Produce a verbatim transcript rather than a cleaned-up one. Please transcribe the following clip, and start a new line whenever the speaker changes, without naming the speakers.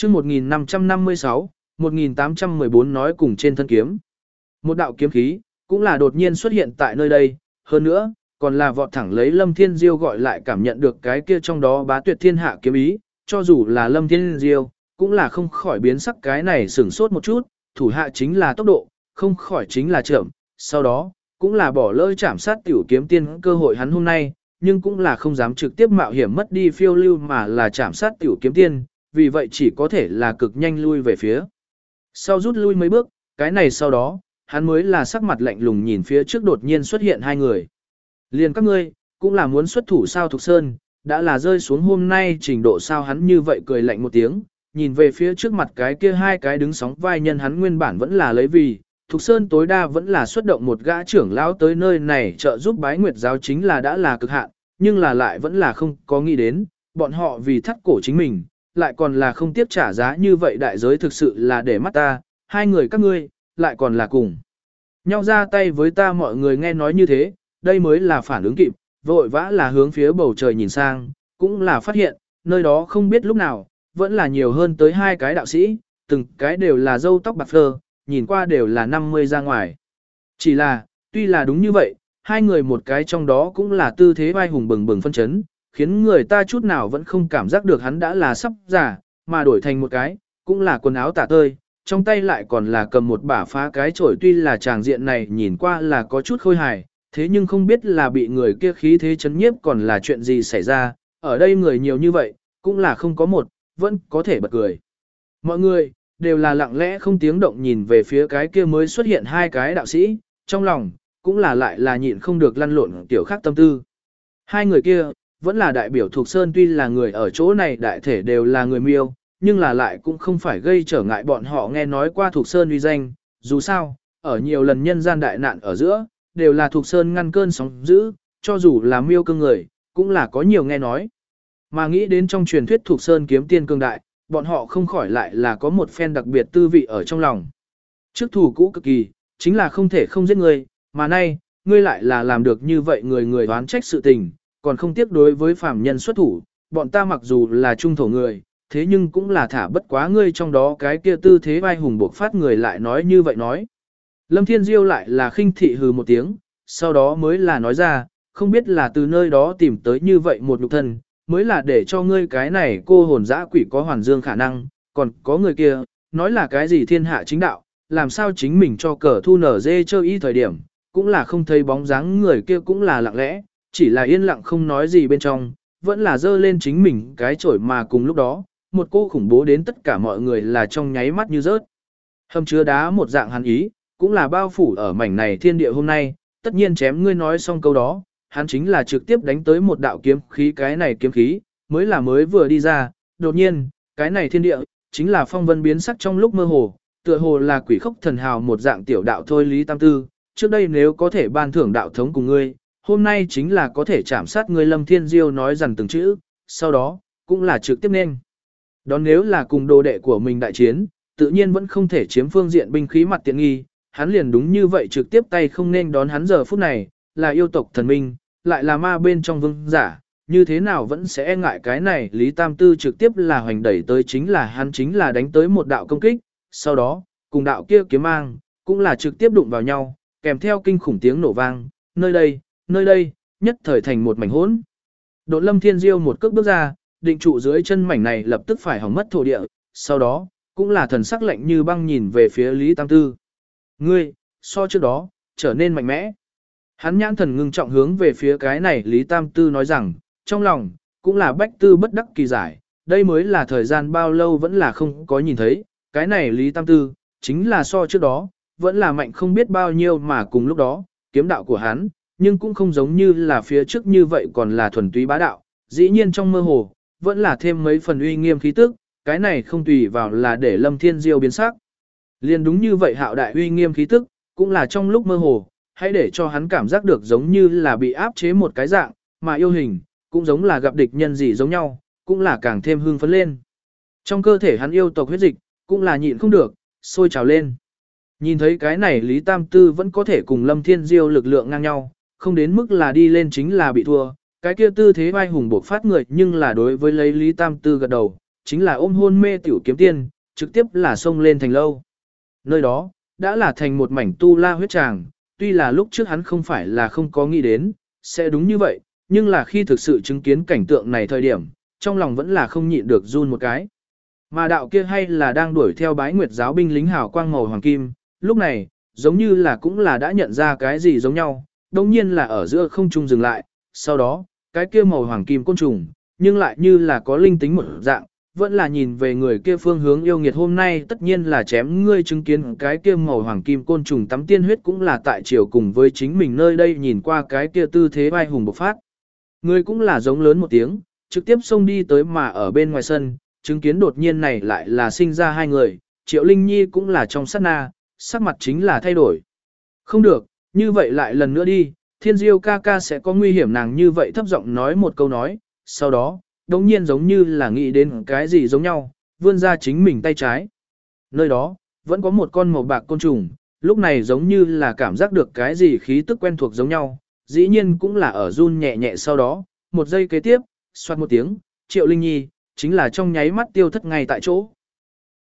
chương một nghìn năm trăm năm mươi sáu, một nghìn tám trăm mười bốn nói cùng trên thân kiếm. Một đạo kiếm khí, cũng là đột nhiên xuất hiện tại nơi đây, hơn nữa, còn là vọt thẳng lấy Lâm Thiên Diêu gọi lại cảm nhận được cái kia trong đó bá tuyệt thiên hạ kiếm ý, cho dù là Lâm Thiên Diêu, cũng là không khỏi biến sắc cái này sửng sốt một chút, thủ hạ chính là tốc độ, không khỏi chính là chậm, sau đó, cũng là bỏ lỡ chạm sát tiểu kiếm tiên cơ hội hắn hôm nay, nhưng cũng là không dám trực tiếp mạo hiểm mất đi phiêu lưu mà là chạm sát tiểu kiếm tiên, vì vậy chỉ có thể là cực nhanh lui về phía. Sau rút lui mấy bước, cái này sau đó, hắn mới là sắc mặt lạnh lùng nhìn phía trước đột nhiên xuất hiện hai người. Liền các ngươi, cũng là muốn xuất thủ sao Thục Sơn, đã là rơi xuống hôm nay trình độ sao hắn như vậy cười lạnh một tiếng, nhìn về phía trước mặt cái kia hai cái đứng sóng vai nhân hắn nguyên bản vẫn là lấy vì, Thục Sơn tối đa vẫn là xuất động một gã trưởng lão tới nơi này trợ giúp bái nguyệt giáo chính là đã là cực hạn, nhưng là lại vẫn là không có nghĩ đến, bọn họ vì thắt cổ chính mình, lại còn là không tiếp trả giá như vậy đại giới thực sự là để mắt ta, hai người các ngươi, lại còn là cùng. Nhau ra tay với ta mọi người nghe nói như thế, đây mới là phản ứng kịp, vội vã là hướng phía bầu trời nhìn sang, cũng là phát hiện, nơi đó không biết lúc nào, vẫn là nhiều hơn tới hai cái đạo sĩ, từng cái đều là râu tóc bạc phơ, nhìn qua đều là năm mươi ra ngoài. Chỉ là, tuy là đúng như vậy, hai người một cái trong đó cũng là tư thế vai hùng bừng bừng phân chấn, khiến người ta chút nào vẫn không cảm giác được hắn đã là sắp giả, mà đổi thành một cái, cũng là quần áo tả tơi, trong tay lại còn là cầm một bả phá cái chổi tuy là tràng diện này nhìn qua là có chút khôi hài, thế nhưng không biết là bị người kia khí thế chấn nhiếp còn là chuyện gì xảy ra, ở đây người nhiều như vậy, cũng là không có một, vẫn có thể bật cười. Mọi người, đều là lặng lẽ không tiếng động nhìn về phía cái kia mới xuất hiện hai cái đạo sĩ, trong lòng, cũng là lại là nhịn không được lăn lộn tiểu khác tâm tư. Hai người kia, vẫn là đại biểu thuộc Sơn tuy là người ở chỗ này đại thể đều là người miêu, nhưng là lại cũng không phải gây trở ngại bọn họ nghe nói qua thuộc Sơn uy danh, dù sao, ở nhiều lần nhân gian đại nạn ở giữa, đều là thuộc Sơn ngăn cơn sóng dữ, cho dù là miêu cương người, cũng là có nhiều nghe nói. Mà nghĩ đến trong truyền thuyết thuộc Sơn kiếm tiên cương đại, bọn họ không khỏi lại là có một phen đặc biệt tư vị ở trong lòng. Trước thủ cũ cực kỳ, chính là không thể không giết người, mà nay, ngươi lại là làm được như vậy người người đoán trách sự tình, còn không tiếc đối với phàm nhân xuất thủ, bọn ta mặc dù là trung thổ người, thế nhưng cũng là thả bất quá ngươi trong đó cái kia tư thế vai hùng buộc phát người lại nói như vậy nói. Lâm Thiên Diêu lại là khinh thị hừ một tiếng, sau đó mới là nói ra, không biết là từ nơi đó tìm tới như vậy một nhục thân, mới là để cho ngươi cái này cô hồn dã quỷ có hoàn dương khả năng, còn có người kia, nói là cái gì thiên hạ chính đạo, làm sao chính mình cho cờ thu nở dê chơi y thời điểm, cũng là không thấy bóng dáng người kia cũng là lặng lẽ, chỉ là yên lặng không nói gì bên trong, vẫn là dơ lên chính mình cái chổi mà cùng lúc đó, một cô khủng bố đến tất cả mọi người là trong nháy mắt như rớt. Hầm chứa đá một dạng hắn ý, cũng là bao phủ ở mảnh này thiên địa hôm nay, tất nhiên chém ngươi nói xong câu đó, hắn chính là trực tiếp đánh tới một đạo kiếm khí cái này kiếm khí, mới là mới vừa đi ra, đột nhiên, cái này thiên địa, chính là phong vân biến sắc trong lúc mơ hồ, tựa hồ là quỷ khốc thần hào một dạng tiểu đạo thôi Lý Tam Tư, trước đây nếu có thể ban thưởng đạo thống cùng ngươi, hôm nay chính là có thể chạm sát ngươi Lâm Thiên Diêu nói dần từng chữ, sau đó, cũng là trực tiếp nên. Đón nếu là cùng đồ đệ của mình đại chiến, tự nhiên vẫn không thể chiếm phương diện binh khí mặt tiện nghi, hắn liền đúng như vậy trực tiếp tay không nên đón hắn giờ phút này, là yêu tộc thần minh, lại là ma bên trong vương giả, như thế nào vẫn sẽ e ngại cái này Lý Tam Tư trực tiếp là hoành đẩy tới chính là hắn chính là đánh tới một đạo công kích, sau đó, cùng đạo kia kiếm mang, cũng là trực tiếp đụng vào nhau, kèm theo kinh khủng tiếng nổ vang, nơi đây, nơi đây, nhất thời thành một mảnh hỗn. Độn Lâm Thiên Diêu một cước bước ra, định trụ dưới chân mảnh này lập tức phải hỏng mất thổ địa, sau đó, cũng là thần sắc lạnh như băng nhìn về phía Lý Tam Tư. Ngươi, so trước đó, trở nên mạnh mẽ. Hắn nhãn thần ngưng trọng hướng về phía cái này Lý Tam Tư nói rằng, trong lòng, cũng là bách tư bất đắc kỳ giải, đây mới là thời gian bao lâu vẫn là không có nhìn thấy, cái này Lý Tam Tư, chính là so trước đó, vẫn là mạnh không biết bao nhiêu mà cùng lúc đó, kiếm đạo của hắn, nhưng cũng không giống như là phía trước như vậy còn là thuần túy bá đạo, dĩ nhiên trong mơ hồ, vẫn là thêm mấy phần uy nghiêm khí tức, cái này không tùy vào là để Lâm Thiên Diêu biến sắc. Liên đúng như vậy hạo đại uy nghiêm khí tức, cũng là trong lúc mơ hồ, hãy để cho hắn cảm giác được giống như là bị áp chế một cái dạng, mà yêu hình, cũng giống là gặp địch nhân gì giống nhau, cũng là càng thêm hưng phấn lên. Trong cơ thể hắn yêu tộc huyết dịch, cũng là nhịn không được, sôi trào lên. Nhìn thấy cái này Lý Tam Tư vẫn có thể cùng Lâm Thiên Diêu lực lượng ngang nhau, không đến mức là đi lên chính là bị thua, cái kia tư thế vai hùng bộc phát người nhưng là đối với lấy Lý Tam Tư gật đầu, chính là ôm hôn mê tiểu kiếm tiên, trực tiếp là xông lên thành lâu. Nơi đó, đã là thành một mảnh tu la huyết tràng, tuy là lúc trước hắn không phải là không có nghĩ đến, sẽ đúng như vậy, nhưng là khi thực sự chứng kiến cảnh tượng này thời điểm, trong lòng vẫn là không nhịn được run một cái. Mà đạo kia hay là đang đuổi theo bái nguyệt giáo binh lính hào quang màu hoàng kim, lúc này, giống như là cũng là đã nhận ra cái gì giống nhau, đồng nhiên là ở giữa không trung dừng lại, sau đó, cái kia màu hoàng kim côn trùng, nhưng lại như là có linh tính một dạng, vẫn là nhìn về người kia phương hướng yêu nghiệt hôm nay tất nhiên là chém ngươi chứng kiến cái kia màu hoàng kim côn trùng tắm tiên huyết cũng là tại chiều cùng với chính mình nơi đây nhìn qua cái kia tư thế vai hùng bộc phát. Người cũng là giống lớn một tiếng, trực tiếp xông đi tới mà ở bên ngoài sân, chứng kiến đột nhiên này lại là sinh ra hai người, Triệu Linh Nhi cũng là trong sát na, sắc mặt chính là thay đổi. Không được, như vậy lại lần nữa đi, Thiên Diêu ca ca sẽ có nguy hiểm nàng như vậy thấp giọng nói một câu nói, sau đó, đồng nhiên giống như là nghĩ đến cái gì giống nhau, vươn ra chính mình tay trái. Nơi đó, vẫn có một con màu bạc côn trùng, lúc này giống như là cảm giác được cái gì khí tức quen thuộc giống nhau, dĩ nhiên cũng là ở run nhẹ nhẹ sau đó, một giây kế tiếp, xoát một tiếng, Triệu Linh Nhi, chính là trong nháy mắt tiêu thất ngay tại chỗ.